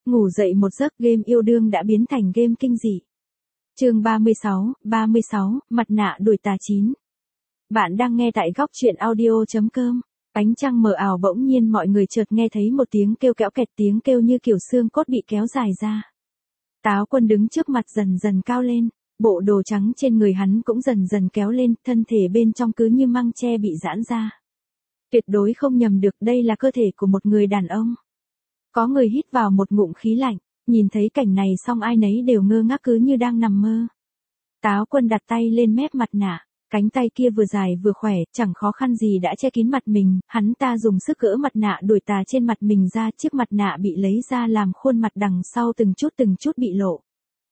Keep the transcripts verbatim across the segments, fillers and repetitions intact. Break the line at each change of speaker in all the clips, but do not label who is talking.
ngủ dậy một giấc game yêu đương đã biến thành game kinh dị. Chương ba mươi sáu, ba mươi sáu, mặt nạ đuổi tà chín. Bạn đang nghe tại góc truyện audio chấm com. Ánh trăng mờ ảo bỗng nhiên mọi người chợt nghe thấy một tiếng kêu kẽo kẹt, tiếng kêu như kiểu xương cốt bị kéo dài ra. Táo Quân đứng trước mặt dần dần cao lên, bộ đồ trắng trên người hắn cũng dần dần kéo lên, thân thể bên trong cứ như măng tre bị giãn ra. Tuyệt đối không nhầm được, đây là cơ thể của một người đàn ông. Có người hít vào một ngụm khí lạnh, nhìn thấy cảnh này xong ai nấy đều ngơ ngác cứ như đang nằm mơ. Táo Quân đặt tay lên mép mặt nạ, cánh tay kia vừa dài vừa khỏe, chẳng khó khăn gì đã che kín mặt mình, hắn ta dùng sức gỡ mặt nạ đuổi tà trên mặt mình ra, chiếc mặt nạ bị lấy ra làm khuôn mặt đằng sau từng chút từng chút bị lộ.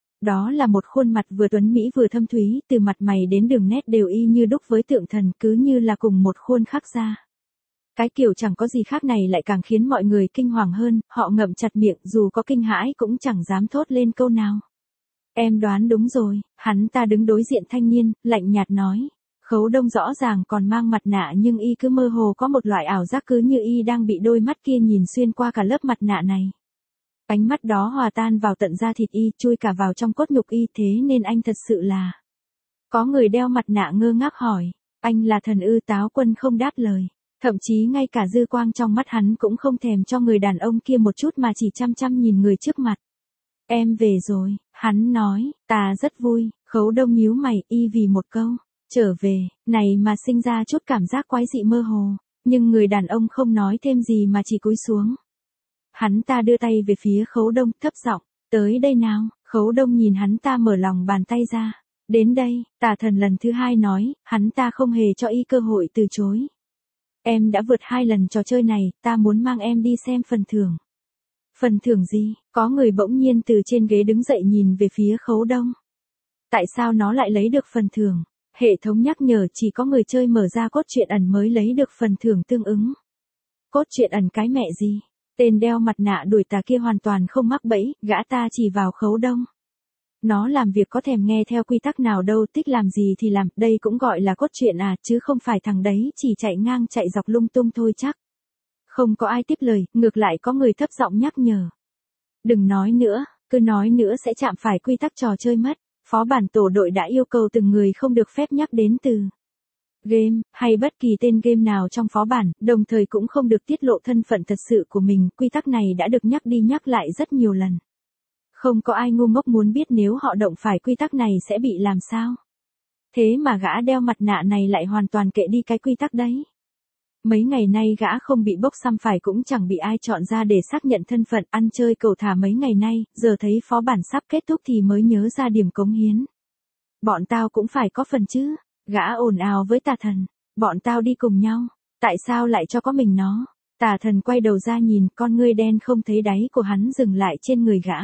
Đó là một khuôn mặt vừa tuấn mỹ vừa thâm thúy, từ mặt mày đến đường nét đều y như đúc với tượng thần, cứ như là cùng một khuôn khắc ra. Cái kiểu chẳng có gì khác này lại càng khiến mọi người kinh hoàng hơn, họ ngậm chặt miệng, dù có kinh hãi cũng chẳng dám thốt lên câu nào. Em đoán đúng rồi, hắn ta đứng đối diện thanh niên, lạnh nhạt nói. Khấu Đông rõ ràng còn mang mặt nạ nhưng y cứ mơ hồ có một loại ảo giác cứ như y đang bị đôi mắt kia nhìn xuyên qua cả lớp mặt nạ này. Ánh mắt đó hòa tan vào tận da thịt y, chui cả vào trong cốt nhục y, thế nên anh thật sự là... Có người đeo mặt nạ ngơ ngác hỏi, anh là thần ư? Táo Quân không đáp lời. Thậm chí ngay cả dư quang trong mắt hắn cũng không thèm cho người đàn ông kia một chút mà chỉ chăm chăm nhìn người trước mặt. Em về rồi, hắn nói, ta rất vui. Khấu Đông nhíu mày, y vì một câu, trở về, này mà sinh ra chút cảm giác quái dị mơ hồ, nhưng người đàn ông không nói thêm gì mà chỉ cúi xuống. Hắn ta đưa tay về phía Khấu Đông, thấp giọng, tới đây nào. Khấu Đông nhìn hắn ta mở lòng bàn tay ra. Đến đây, tà thần lần thứ hai nói, hắn ta không hề cho y cơ hội từ chối. Em đã vượt hai lần trò chơi này, ta muốn mang em đi xem phần thưởng. Phần thưởng gì? Có người bỗng nhiên từ trên ghế đứng dậy nhìn về phía Khấu Đông. Tại sao nó lại lấy được phần thưởng? Hệ thống nhắc nhở chỉ có người chơi mở ra cốt truyện ẩn mới lấy được phần thưởng tương ứng. Cốt truyện ẩn cái mẹ gì? Tên đeo mặt nạ đuổi tà kia hoàn toàn không mắc bẫy, gã ta chỉ vào Khấu Đông. Nó làm việc có thèm nghe theo quy tắc nào đâu, thích làm gì thì làm, đây cũng gọi là cốt truyện à, chứ không phải thằng đấy chỉ chạy ngang chạy dọc lung tung thôi chắc. Không có ai tiếp lời, ngược lại có người thấp giọng nhắc nhở. Đừng nói nữa, cứ nói nữa sẽ chạm phải quy tắc trò chơi mất. Phó bản tổ đội đã yêu cầu từng người không được phép nhắc đến từ game, hay bất kỳ tên game nào trong phó bản, đồng thời cũng không được tiết lộ thân phận thật sự của mình, quy tắc này đã được nhắc đi nhắc lại rất nhiều lần. Không có ai ngu ngốc muốn biết nếu họ động phải quy tắc này sẽ bị làm sao. Thế mà gã đeo mặt nạ này lại hoàn toàn kệ đi cái quy tắc đấy. Mấy ngày nay gã không bị bốc xăm phải cũng chẳng bị ai chọn ra để xác nhận thân phận, ăn chơi cầu thả mấy ngày nay, giờ thấy phó bản sắp kết thúc thì mới nhớ ra điểm cống hiến. Bọn tao cũng phải có phần chứ, gã ồn ào với tà thần, bọn tao đi cùng nhau, tại sao lại cho có mình nó? Tà thần quay đầu ra nhìn, con ngươi đen không thấy đáy của hắn dừng lại trên người gã.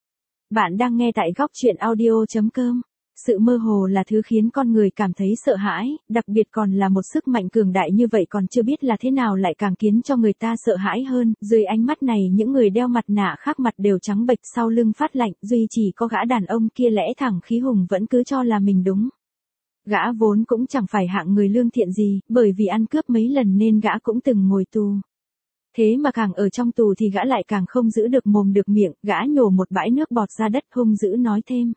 Bạn đang nghe tại góc truyện audio chấm com. Sự mơ hồ là thứ khiến con người cảm thấy sợ hãi, đặc biệt còn là một sức mạnh cường đại như vậy còn chưa biết là thế nào lại càng khiến cho người ta sợ hãi hơn. Dưới ánh mắt này những người đeo mặt nạ khác mặt đều trắng bệch, sau lưng phát lạnh, duy chỉ có gã đàn ông kia lẽ thẳng khí hùng vẫn cứ cho là mình đúng. Gã vốn cũng chẳng phải hạng người lương thiện gì, bởi vì ăn cướp mấy lần nên gã cũng từng ngồi tù. Thế mà càng ở trong tù thì gã lại càng không giữ được mồm được miệng, gã nhổ một bãi nước bọt ra đất hung dữ nói thêm.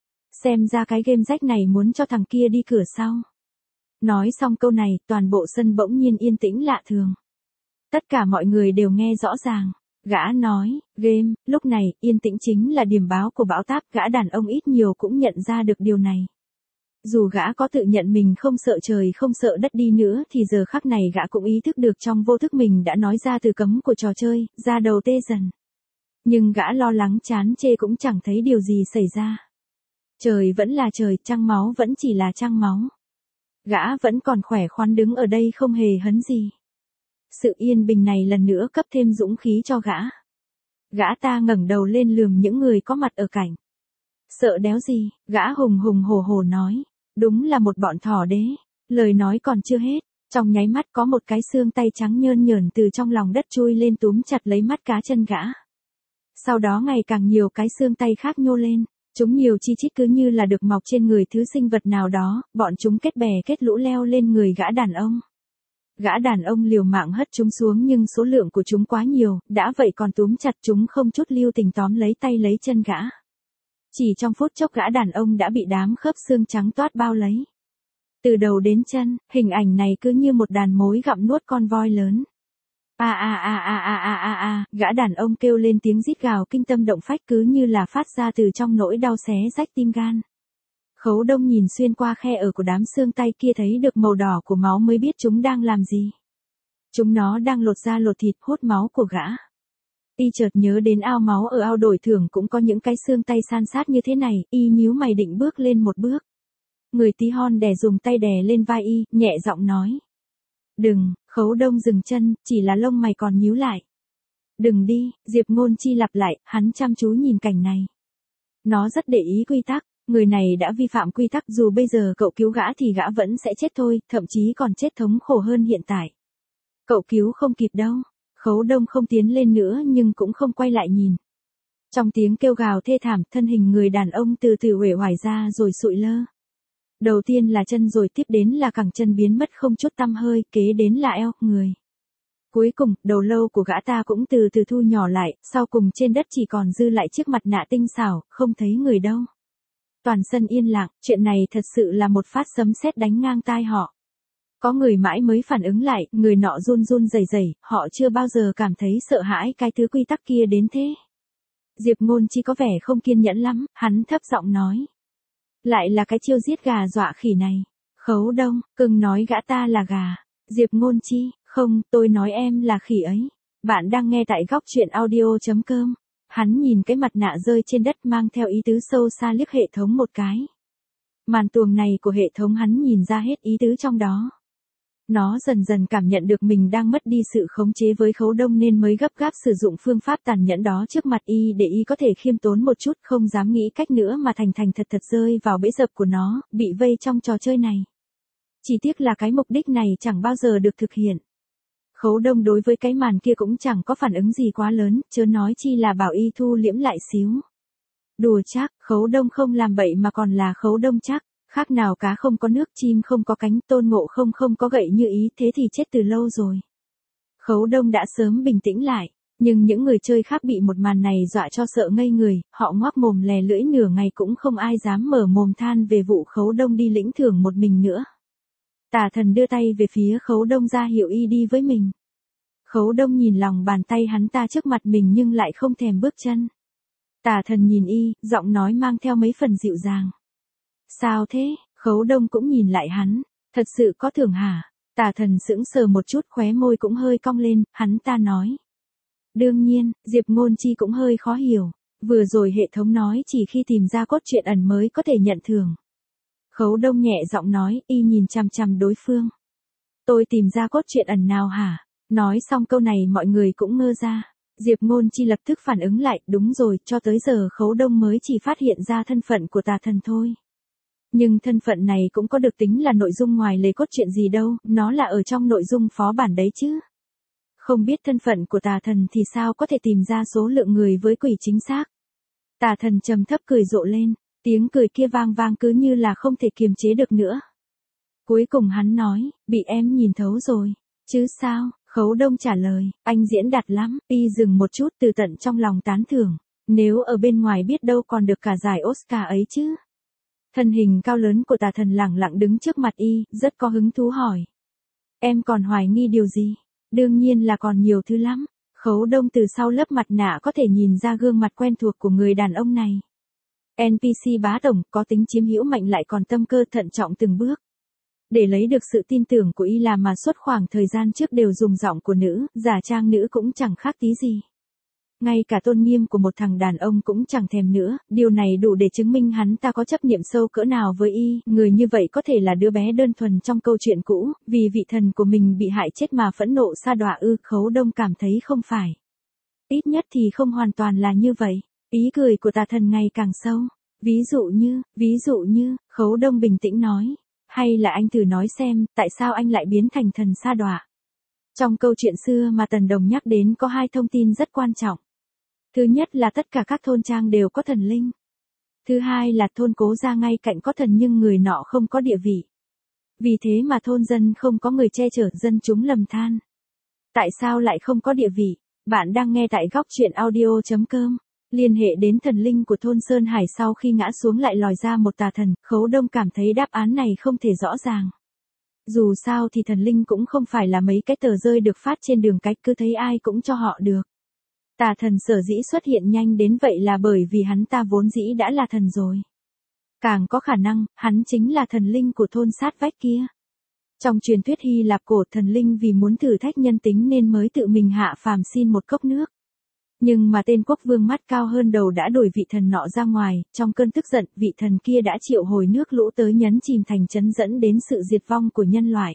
Xem ra cái game rách này muốn cho thằng kia đi cửa sau. Nói xong câu này, toàn bộ sân bỗng nhiên yên tĩnh lạ thường. Tất cả mọi người đều nghe rõ ràng. Gã nói, game, lúc này, yên tĩnh chính là điểm báo của bão táp, gã đàn ông ít nhiều cũng nhận ra được điều này. Dù gã có tự nhận mình không sợ trời không sợ đất đi nữa thì giờ khắc này gã cũng ý thức được trong vô thức mình đã nói ra từ cấm của trò chơi, ra đầu tê dần. Nhưng gã lo lắng chán chê cũng chẳng thấy điều gì xảy ra. Trời vẫn là trời, trăng máu vẫn chỉ là trăng máu. Gã vẫn còn khỏe khoắn đứng ở đây không hề hấn gì. Sự yên bình này lần nữa cấp thêm dũng khí cho gã. Gã ta ngẩng đầu lên lườm những người có mặt ở cạnh. Sợ đéo gì, gã hùng hùng hổ hổ nói. Đúng là một bọn thỏ đế. Lời nói còn chưa hết, trong nháy mắt có một cái xương tay trắng nhơn nhởn từ trong lòng đất chui lên túm chặt lấy mắt cá chân gã. Sau đó ngày càng nhiều cái xương tay khác nhô lên. Chúng nhiều chi chít cứ như là được mọc trên người thứ sinh vật nào đó, bọn chúng kết bè kết lũ leo lên người gã đàn ông. Gã đàn ông liều mạng hất chúng xuống nhưng số lượng của chúng quá nhiều, đã vậy còn túm chặt chúng không chút lưu tình tóm lấy tay lấy chân gã. Chỉ trong phút chốc gã đàn ông đã bị đám khớp xương trắng toát bao lấy. Từ đầu đến chân, hình ảnh này cứ như một đàn mối gặm nuốt con voi lớn. A a a a a a a a, gã đàn ông kêu lên tiếng rít gào kinh tâm động phách cứ như là phát ra từ trong nỗi đau xé rách tim gan. Khấu Đông nhìn xuyên qua khe ở của đám xương tay kia thấy được màu đỏ của máu mới biết chúng đang làm gì. Chúng nó đang lột da lột thịt hút máu của gã. Y chợt nhớ đến ao máu ở ao đổi thưởng cũng có những cái xương tay san sát như thế này, y nhíu mày định bước lên một bước. Người tí hon đè dùng tay đè lên vai y, nhẹ giọng nói. Đừng, Khấu Đông dừng chân, chỉ là lông mày còn nhíu lại. Đừng đi, Diệp Ngôn Chi lặp lại, hắn chăm chú nhìn cảnh này. Nó rất để ý quy tắc, người này đã vi phạm quy tắc dù bây giờ cậu cứu gã thì gã vẫn sẽ chết thôi, thậm chí còn chết thống khổ hơn hiện tại. Cậu cứu không kịp đâu. Khấu Đông không tiến lên nữa nhưng cũng không quay lại nhìn. Trong tiếng kêu gào thê thảm, thân hình người đàn ông từ từ uể oải ra rồi sụi lơ. Đầu tiên là chân rồi tiếp đến là cẳng chân biến mất không chút tăm hơi, kế đến là eo, người. Cuối cùng, đầu lâu của gã ta cũng từ từ thu nhỏ lại, sau cùng trên đất chỉ còn dư lại chiếc mặt nạ tinh xảo, không thấy người đâu. Toàn sân yên lặng, chuyện này thật sự là một phát sấm sét đánh ngang tai họ. Có người mãi mới phản ứng lại, người nọ run run rẩy rẩy, họ chưa bao giờ cảm thấy sợ hãi cái thứ quy tắc kia đến thế. Diệp Ngôn Chi có vẻ không kiên nhẫn lắm, hắn thấp giọng nói. Lại là cái chiêu giết gà dọa khỉ này. Khấu Đông, cưng nói gã ta là gà. Diệp Ngôn Chi, không, tôi nói em là khỉ ấy. Bạn đang nghe tại góc truyện audio chấm com. Hắn nhìn cái mặt nạ rơi trên đất mang theo ý tứ sâu xa liếc hệ thống một cái. Màn tuồng này của hệ thống hắn nhìn ra hết ý tứ trong đó. Nó dần dần cảm nhận được mình đang mất đi sự khống chế với Khấu Đông nên mới gấp gáp sử dụng phương pháp tàn nhẫn đó trước mặt y để y có thể khiêm tốn một chút, không dám nghĩ cách nữa mà thành thành thật thật rơi vào bẫy dập của nó, bị vây trong trò chơi này. Chỉ tiếc là cái mục đích này chẳng bao giờ được thực hiện. Khấu Đông đối với cái màn kia cũng chẳng có phản ứng gì quá lớn, chớ nói chi là bảo y thu liễm lại xíu. Đùa chắc, Khấu Đông không làm bậy mà còn là Khấu Đông chắc. Khác nào cá không có nước, chim không có cánh, Tôn Ngộ Không không có gậy như ý, thế thì chết từ lâu rồi. Khấu Đông đã sớm bình tĩnh lại, nhưng những người chơi khác bị một màn này dọa cho sợ ngây người, họ ngoác mồm lè lưỡi nửa ngày cũng không ai dám mở mồm than về vụ Khấu Đông đi lĩnh thưởng một mình nữa. Tà Thần đưa tay về phía Khấu Đông ra hiệu y đi với mình. Khấu Đông nhìn lòng bàn tay hắn ta trước mặt mình nhưng lại không thèm bước chân. Tà Thần nhìn y, giọng nói mang theo mấy phần dịu dàng. Sao thế? Khấu Đông cũng nhìn lại hắn. Thật sự có thưởng hả? Tà Thần sững sờ một chút, khóe môi cũng hơi cong lên, hắn ta nói. Đương nhiên, Diệp Ngôn Chi cũng hơi khó hiểu. Vừa rồi hệ thống nói chỉ khi tìm ra cốt truyện ẩn mới có thể nhận thưởng. Khấu Đông nhẹ giọng nói, y nhìn chằm chằm đối phương. Tôi tìm ra cốt truyện ẩn nào hả? Nói xong câu này mọi người cũng ngơ ra. Diệp Ngôn Chi lập tức phản ứng lại, đúng rồi, cho tới giờ Khấu Đông mới chỉ phát hiện ra thân phận của Tà Thần thôi. Nhưng thân phận này cũng có được tính là nội dung ngoài lề cốt truyện gì đâu, nó là ở trong nội dung phó bản đấy chứ. Không biết thân phận của Tà Thần thì sao có thể tìm ra số lượng người với quỷ chính xác. Tà Thần trầm thấp cười rộ lên, tiếng cười kia vang vang cứ như là không thể kiềm chế được nữa. Cuối cùng hắn nói, bị em nhìn thấu rồi, chứ sao? Khấu Đông trả lời, anh diễn đạt lắm, y dừng một chút từ tận trong lòng tán thưởng, nếu ở bên ngoài biết đâu còn được cả giải Oscar ấy chứ. Thân hình cao lớn của Tà Thần lẳng lặng đứng trước mặt y, rất có hứng thú hỏi. Em còn hoài nghi điều gì? Đương nhiên là còn nhiều thứ lắm. Khấu Đông từ sau lớp mặt nạ có thể nhìn ra gương mặt quen thuộc của người đàn ông này. en pê xê bá tổng, có tính chiếm hữu mạnh lại còn tâm cơ thận trọng từng bước. Để lấy được sự tin tưởng của y là mà suốt khoảng thời gian trước đều dùng giọng của nữ, giả trang nữ cũng chẳng khác tí gì. Ngay cả tôn nghiêm của một thằng đàn ông cũng chẳng thèm nữa, điều này đủ để chứng minh hắn ta có chấp niệm sâu cỡ nào với y, người như vậy có thể là đứa bé đơn thuần trong câu chuyện cũ, vì vị thần của mình bị hại chết mà phẫn nộ sa đọa ư. Khấu Đông cảm thấy không phải. Ít nhất thì không hoàn toàn là như vậy, ý cười của Tà Thần ngày càng sâu. Ví dụ như, ví dụ như, Khấu Đông bình tĩnh nói, hay là anh thử nói xem, tại sao anh lại biến thành thần sa đọa. Trong câu chuyện xưa mà Tần Đồng nhắc đến có hai thông tin rất quan trọng. Thứ nhất là tất cả các thôn trang đều có thần linh. Thứ hai là thôn Cố Gia ngay cạnh có thần nhưng người nọ không có địa vị. Vì thế mà thôn dân không có người che chở, dân chúng lầm than. Tại sao lại không có địa vị? Bạn đang nghe tại góc truyện audio.com. Liên hệ đến thần linh của thôn Sơn Hải sau khi ngã xuống lại lòi ra một tà thần, Khấu Đông cảm thấy đáp án này không thể rõ ràng. Dù sao thì thần linh cũng không phải là mấy cái tờ rơi được phát trên đường cách cứ thấy ai cũng cho họ được. Tà thần sở dĩ xuất hiện nhanh đến vậy là bởi vì hắn ta vốn dĩ đã là thần rồi. Càng có khả năng, hắn chính là thần linh của thôn sát vách kia. Trong truyền thuyết Hy Lạp cổ, thần linh vì muốn thử thách nhân tính nên mới tự mình hạ phàm xin một cốc nước. Nhưng mà tên quốc vương mắt cao hơn đầu đã đuổi vị thần nọ ra ngoài, trong cơn tức giận, vị thần kia đã triệu hồi nước lũ tới nhấn chìm thành trấn dẫn đến sự diệt vong của nhân loại.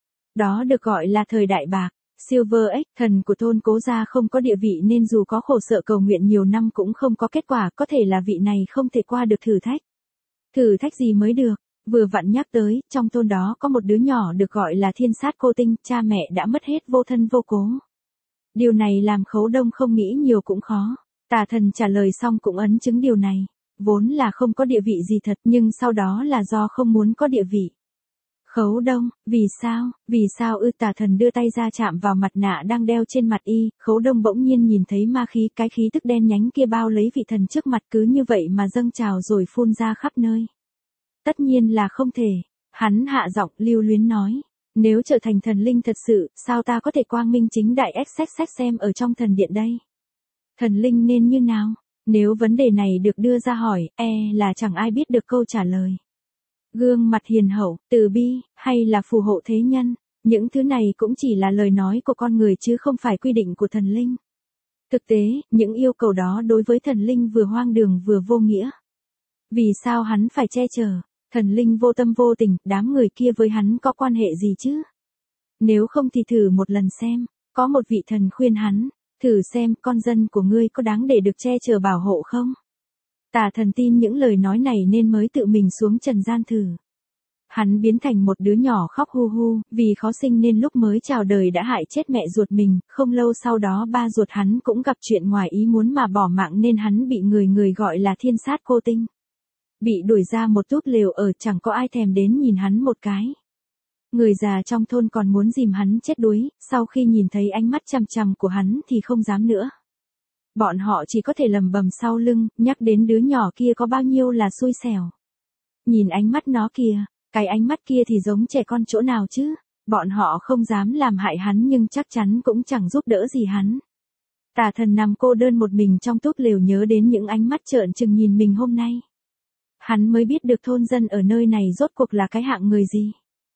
Đó được gọi là thời đại bạc. Silver X, thần của thôn Cố Gia không có địa vị nên dù có khổ sở cầu nguyện nhiều năm cũng không có kết quả, có thể là vị này không thể qua được thử thách. Thử thách gì mới được? Vừa vặn nhắc tới, trong thôn đó có một đứa nhỏ được gọi là Thiên Sát Cô Tinh, cha mẹ đã mất hết vô thân vô cố. Điều này làm Khấu Đông không nghĩ nhiều cũng khó. Tà thần trả lời xong cũng ấn chứng điều này. Vốn là không có địa vị gì thật nhưng sau đó là do không muốn có địa vị. Khấu Đông, vì sao, vì sao ư? Tà thần đưa tay ra chạm vào mặt nạ đang đeo trên mặt y, Khấu Đông bỗng nhiên nhìn thấy ma khí, cái khí tức đen nhánh kia bao lấy vị thần trước mặt cứ như vậy mà dâng trào rồi phun ra khắp nơi. Tất nhiên là không thể, hắn hạ giọng lưu luyến nói, nếu trở thành thần linh thật sự, sao ta có thể quang minh chính đại xx xem ở trong thần điện đây? Thần linh nên như nào? Nếu vấn đề này được đưa ra hỏi, e là chẳng ai biết được câu trả lời. Gương mặt hiền hậu, từ bi, hay là phù hộ thế nhân, những thứ này cũng chỉ là lời nói của con người chứ không phải quy định của thần linh. Thực tế, những yêu cầu đó đối với thần linh vừa hoang đường vừa vô nghĩa. Vì sao hắn phải che chở? Thần linh vô tâm vô tình, đám người kia với hắn có quan hệ gì chứ? Nếu không thì thử một lần xem, có một vị thần khuyên hắn, thử xem con dân của ngươi có đáng để được che chở bảo hộ không? Tà thần tin những lời nói này nên mới tự mình xuống trần gian thử. Hắn biến thành một đứa nhỏ khóc hu hu, vì khó sinh nên lúc mới chào đời đã hại chết mẹ ruột mình, không lâu sau đó ba ruột hắn cũng gặp chuyện ngoài ý muốn mà bỏ mạng nên hắn bị người người gọi là Thiên Sát Cô Tinh. Bị đuổi ra một túp lều ở, chẳng có ai thèm đến nhìn hắn một cái. Người già trong thôn còn muốn dìm hắn chết đuối, sau khi nhìn thấy ánh mắt chằm chằm của hắn thì không dám nữa. Bọn họ chỉ có thể lầm bầm sau lưng, nhắc đến đứa nhỏ kia có bao nhiêu là xui xẻo. Nhìn ánh mắt nó kìa, cái ánh mắt kia thì giống trẻ con chỗ nào chứ, bọn họ không dám làm hại hắn nhưng chắc chắn cũng chẳng giúp đỡ gì hắn. Tà thần nằm cô đơn một mình trong túp lều nhớ đến những ánh mắt trợn trừng nhìn mình hôm nay. Hắn mới biết được thôn dân ở nơi này rốt cuộc là cái hạng người gì.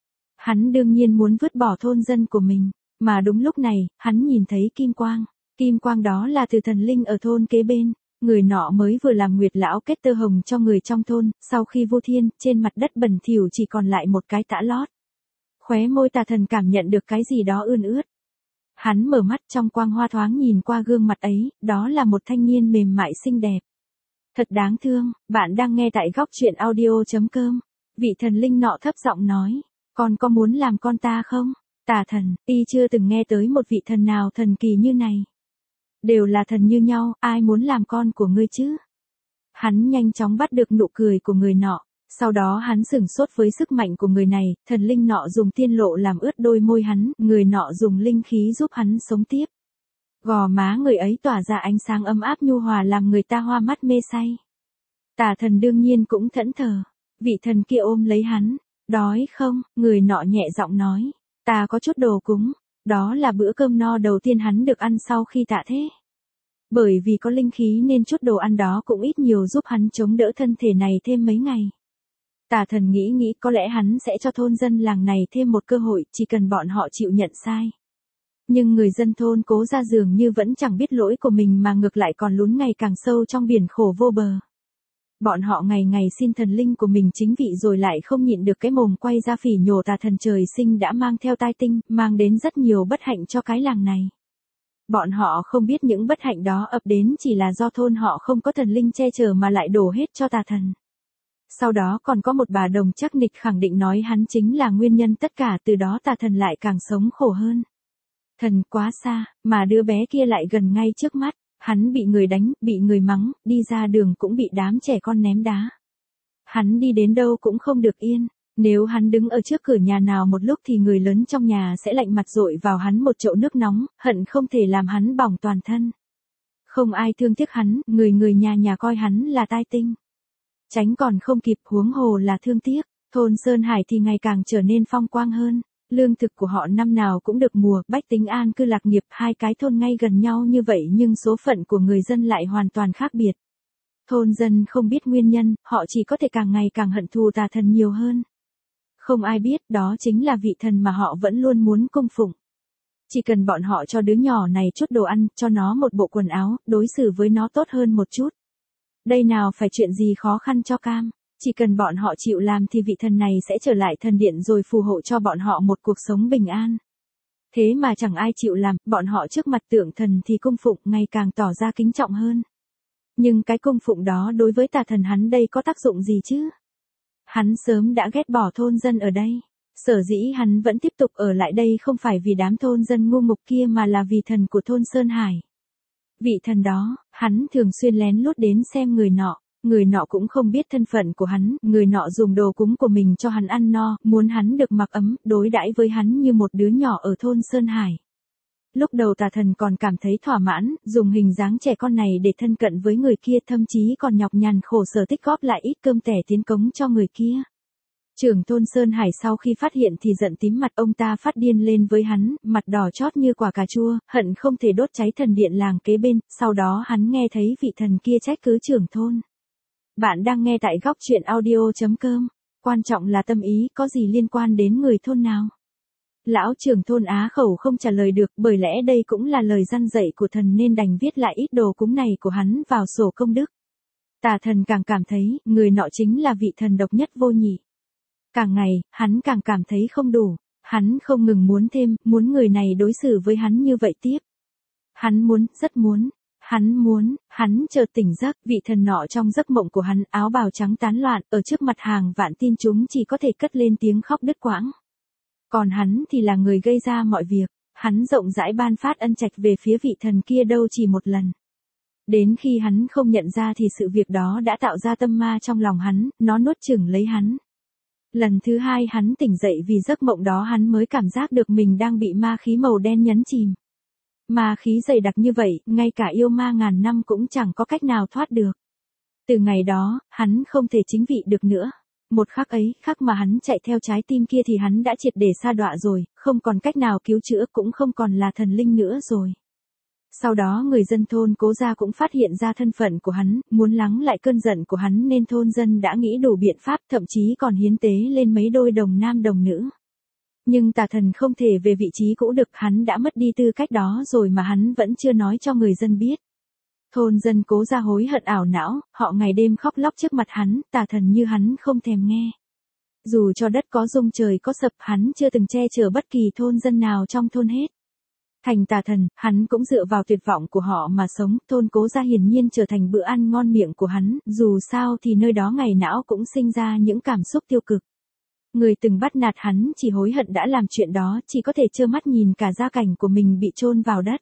Hắn đương nhiên muốn vứt bỏ thôn dân của mình, mà đúng lúc này, hắn nhìn thấy kim quang. Kim quang đó là từ thần linh ở thôn kế bên, người nọ mới vừa làm nguyệt lão kết tơ hồng cho người trong thôn, sau khi vô thiên, trên mặt đất bẩn thỉu chỉ còn lại một cái tã lót. Khóe môi tà thần cảm nhận được cái gì đó ươn ướt. Hắn mở mắt trong quang hoa thoáng nhìn qua gương mặt ấy, đó là một thanh niên mềm mại xinh đẹp. Thật đáng thương, bạn đang nghe tại góc truyện audio.com. Vị thần linh nọ thấp giọng nói, con có muốn làm con ta không? Tà thần, y chưa từng nghe tới một vị thần nào thần kỳ như này. Đều là thần như nhau, ai muốn làm con của ngươi chứ? Hắn nhanh chóng bắt được nụ cười của người nọ, sau đó hắn sửng sốt với sức mạnh của người này, thần linh nọ dùng tiên lộ làm ướt đôi môi hắn, người nọ dùng linh khí giúp hắn sống tiếp. Gò má người ấy tỏa ra ánh sáng ấm áp nhu hòa làm người ta hoa mắt mê say. Tà thần đương nhiên cũng thẫn thờ, vị thần kia ôm lấy hắn, đói không, người nọ nhẹ giọng nói, ta có chút đồ cúng. Đó là bữa cơm no đầu tiên hắn được ăn sau khi tạ thế. Bởi vì có linh khí nên chút đồ ăn đó cũng ít nhiều giúp hắn chống đỡ thân thể này thêm mấy ngày. Tà thần nghĩ nghĩ có lẽ hắn sẽ cho thôn dân làng này thêm một cơ hội, chỉ cần bọn họ chịu nhận sai. Nhưng người dân thôn Cố Gia dường như vẫn chẳng biết lỗi của mình mà ngược lại còn lún ngày càng sâu trong biển khổ vô bờ. Bọn họ ngày ngày xin thần linh của mình chính vị rồi lại không nhịn được cái mồm quay ra phỉ nhổ tà thần trời sinh đã mang theo tai tinh, mang đến rất nhiều bất hạnh cho cái làng này. Bọn họ không biết những bất hạnh đó ập đến chỉ là do thôn họ không có thần linh che chở mà lại đổ hết cho tà thần. Sau đó còn có một bà đồng chắc nịch khẳng định nói hắn chính là nguyên nhân tất cả, từ đó tà thần lại càng sống khổ hơn. Thần quá xa, mà đứa bé kia lại gần ngay trước mắt. Hắn bị người đánh, bị người mắng, đi ra đường cũng bị đám trẻ con ném đá. Hắn đi đến đâu cũng không được yên. Nếu hắn đứng ở trước cửa nhà nào một lúc thì người lớn trong nhà sẽ lạnh mặt dội vào hắn một chậu nước nóng, hận không thể làm hắn bỏng toàn thân. Không ai thương tiếc hắn, người người nhà nhà coi hắn là tai tinh. Tránh còn không kịp, huống hồ là thương tiếc. Thôn Sơn Hải thì ngày càng trở nên phong quang hơn. Lương thực của họ năm nào cũng được mùa, bách tính an cư lạc nghiệp, hai cái thôn ngay gần nhau như vậy nhưng số phận của người dân lại hoàn toàn khác biệt. Thôn dân không biết nguyên nhân, họ chỉ có thể càng ngày càng hận thù tà thần nhiều hơn. Không ai biết đó chính là vị thần mà họ vẫn luôn muốn cung phụng. Chỉ cần bọn họ cho đứa nhỏ này chút đồ ăn, cho nó một bộ quần áo, đối xử với nó tốt hơn một chút. Đây nào phải chuyện gì khó khăn cho cam. Chỉ cần bọn họ chịu làm thì vị thần này sẽ trở lại thần điện rồi phù hộ cho bọn họ một cuộc sống bình an. Thế mà chẳng ai chịu làm, bọn họ trước mặt tượng thần thì cung phụng ngày càng tỏ ra kính trọng hơn. Nhưng cái cung phụng đó đối với tà thần hắn đây có tác dụng gì chứ? Hắn sớm đã ghét bỏ thôn dân ở đây. Sở dĩ hắn vẫn tiếp tục ở lại đây không phải vì đám thôn dân ngu ngục kia mà là vì thần của thôn Sơn Hải. Vị thần đó, hắn thường xuyên lén lút đến xem người nọ. Người nọ cũng không biết thân phận của hắn, người nọ dùng đồ cúng của mình cho hắn ăn no, muốn hắn được mặc ấm, đối đãi với hắn như một đứa nhỏ ở thôn Sơn Hải. Lúc đầu tà thần còn cảm thấy thỏa mãn, dùng hình dáng trẻ con này để thân cận với người kia, thậm chí còn nhọc nhằn khổ sở tích góp lại ít cơm tẻ tiến cống cho người kia. Trưởng thôn Sơn Hải sau khi phát hiện thì giận tím mặt, ông ta phát điên lên với hắn, mặt đỏ chót như quả cà chua, hận không thể đốt cháy thần điện làng kế bên, sau đó hắn nghe thấy vị thần kia trách cứ trưởng thôn. Bạn đang nghe tại góc truyện audio chấm com, quan trọng là tâm ý, có gì liên quan đến người thôn nào. Lão trưởng thôn á khẩu không trả lời được, bởi lẽ đây cũng là lời răn dạy của thần nên đành viết lại ít đồ cúng này của hắn vào sổ công đức. Tà thần càng cảm thấy, người nọ chính là vị thần độc nhất vô nhị. Càng ngày, hắn càng cảm thấy không đủ, hắn không ngừng muốn thêm, muốn người này đối xử với hắn như vậy tiếp. Hắn muốn, rất muốn. Hắn muốn, hắn chợt tỉnh giấc, vị thần nọ trong giấc mộng của hắn, áo bào trắng tán loạn, ở trước mặt hàng vạn tin chúng chỉ có thể cất lên tiếng khóc đứt quãng. Còn hắn thì là người gây ra mọi việc, hắn rộng rãi ban phát ân trạch về phía vị thần kia đâu chỉ một lần. Đến khi hắn không nhận ra thì sự việc đó đã tạo ra tâm ma trong lòng hắn, nó nuốt chửng lấy hắn. Lần thứ hai hắn tỉnh dậy vì giấc mộng đó hắn mới cảm giác được mình đang bị ma khí màu đen nhấn chìm. Ma khí dày đặc như vậy, ngay cả yêu ma ngàn năm cũng chẳng có cách nào thoát được. Từ ngày đó, hắn không thể chính vị được nữa. Một khắc ấy, khắc mà hắn chạy theo trái tim kia thì hắn đã triệt để sa đọa rồi, không còn cách nào cứu chữa, cũng không còn là thần linh nữa rồi. Sau đó người dân thôn Cố Gia cũng phát hiện ra thân phận của hắn, muốn lắng lại cơn giận của hắn nên thôn dân đã nghĩ đủ biện pháp, thậm chí còn hiến tế lên mấy đôi đồng nam đồng nữ. Nhưng tà thần không thể về vị trí cũ được, hắn đã mất đi tư cách đó rồi mà hắn vẫn chưa nói cho người dân biết. Thôn dân Cố Gia hối hận ảo não, họ ngày đêm khóc lóc trước mặt hắn, tà thần như hắn không thèm nghe. Dù cho đất có rung trời có sập, hắn chưa từng che chở bất kỳ thôn dân nào trong thôn hết. Thành tà thần, hắn cũng dựa vào tuyệt vọng của họ mà sống, thôn Cố Gia hiển nhiên trở thành bữa ăn ngon miệng của hắn, dù sao thì nơi đó ngày não cũng sinh ra những cảm xúc tiêu cực. Người từng bắt nạt hắn chỉ hối hận đã làm chuyện đó, chỉ có thể trơ mắt nhìn cả gia cảnh của mình bị chôn vào đất.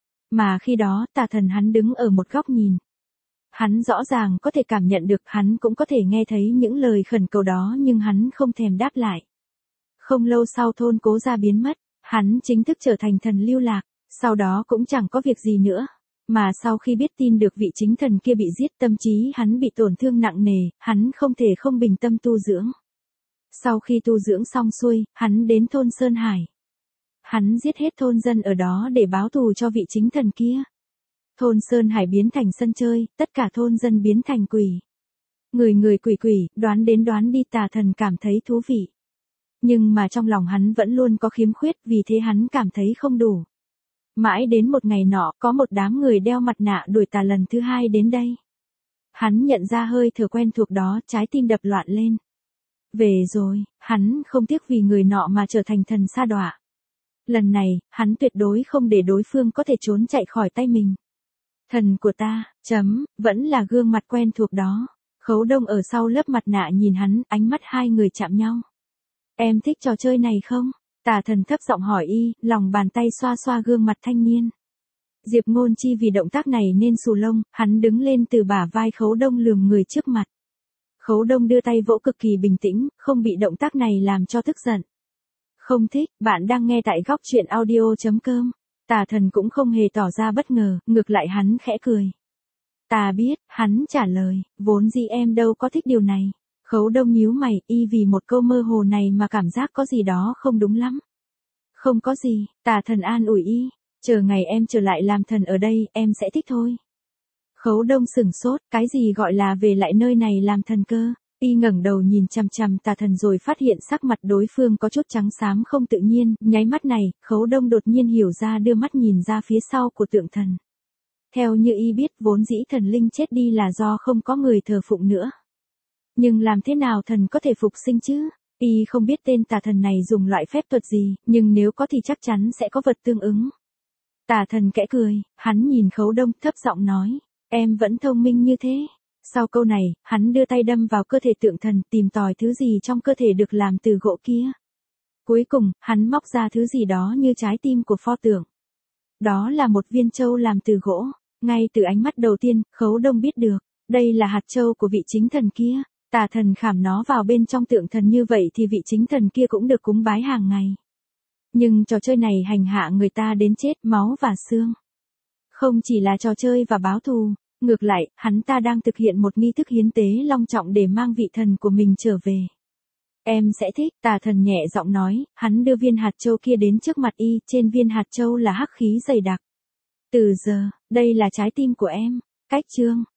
Mà khi đó, tà thần hắn đứng ở một góc nhìn. Hắn rõ ràng có thể cảm nhận được, hắn cũng có thể nghe thấy những lời khẩn cầu đó nhưng hắn không thèm đáp lại. Không lâu sau thôn Cố Gia biến mất, hắn chính thức trở thành thần lưu lạc, sau đó cũng chẳng có việc gì nữa. Mà sau khi biết tin được vị chính thần kia bị giết, tâm trí hắn bị tổn thương nặng nề, hắn không thể không bình tâm tu dưỡng. Sau khi tu dưỡng xong xuôi, hắn đến thôn Sơn Hải. Hắn giết hết thôn dân ở đó để báo thù cho vị chính thần kia. Thôn Sơn Hải biến thành sân chơi, tất cả thôn dân biến thành quỷ. Người người quỷ quỷ, đoán đến đoán đi, tà thần cảm thấy thú vị. Nhưng mà trong lòng hắn vẫn luôn có khiếm khuyết, vì thế hắn cảm thấy không đủ. Mãi đến một ngày nọ, có một đám người đeo mặt nạ đuổi tà lần thứ hai đến đây. Hắn nhận ra hơi thở quen thuộc đó, trái tim đập loạn lên. Về rồi, hắn không tiếc vì người nọ mà trở thành thần sa đọa. Lần này, hắn tuyệt đối không để đối phương có thể trốn chạy khỏi tay mình. Thần của ta, chấm, vẫn là gương mặt quen thuộc đó. Khấu Đông ở sau lớp mặt nạ nhìn hắn, ánh mắt hai người chạm nhau. Em thích trò chơi này không? Tà thần thấp giọng hỏi y, lòng bàn tay xoa xoa gương mặt thanh niên. Diệp Ngôn Chi vì động tác này nên xù lông, hắn đứng lên từ bả vai Khấu Đông lườm người trước mặt. Khấu Đông đưa tay vỗ cực kỳ bình tĩnh, không bị động tác này làm cho tức giận. Không thích, bạn đang nghe tại góc truyện audio.com. Tà thần cũng không hề tỏ ra bất ngờ, ngược lại hắn khẽ cười. Ta biết, hắn trả lời, vốn dĩ em đâu có thích điều này. Khấu Đông nhíu mày, y vì một câu mơ hồ này mà cảm giác có gì đó không đúng lắm. Không có gì, tà thần an ủi y, chờ ngày em trở lại làm thần ở đây, em sẽ thích thôi. Khấu Đông sửng sốt, cái gì gọi là về lại nơi này làm thần cơ? Y ngẩng đầu nhìn chằm chằm tà thần rồi phát hiện sắc mặt đối phương có chút trắng xám không tự nhiên, nháy mắt này, Khấu Đông đột nhiên hiểu ra đưa mắt nhìn ra phía sau của tượng thần. Theo như y biết vốn dĩ thần linh chết đi là do không có người thờ phụng nữa. Nhưng làm thế nào thần có thể phục sinh chứ? Y không biết tên tà thần này dùng loại phép thuật gì, nhưng nếu có thì chắc chắn sẽ có vật tương ứng. Tà thần kẽ cười, hắn nhìn Khấu Đông thấp giọng nói, em vẫn thông minh như thế. Sau câu này, hắn đưa tay đâm vào cơ thể tượng thần tìm tòi thứ gì trong cơ thể được làm từ gỗ kia. Cuối cùng, hắn móc ra thứ gì đó như trái tim của pho tượng. Đó là một viên châu làm từ gỗ. Ngay từ ánh mắt đầu tiên, Khấu Đông biết được, đây là hạt châu của vị chính thần kia. Tà thần khảm nó vào bên trong tượng thần như vậy thì vị chính thần kia cũng được cúng bái hàng ngày. Nhưng trò chơi này hành hạ người ta đến chết máu và xương. Không chỉ là trò chơi và báo thù, ngược lại, hắn ta đang thực hiện một nghi thức hiến tế long trọng để mang vị thần của mình trở về. Em sẽ thích, tà thần nhẹ giọng nói, hắn đưa viên hạt châu kia đến trước mặt y, trên viên hạt châu là hắc khí dày đặc. Từ giờ, đây là trái tim của em. Cách chương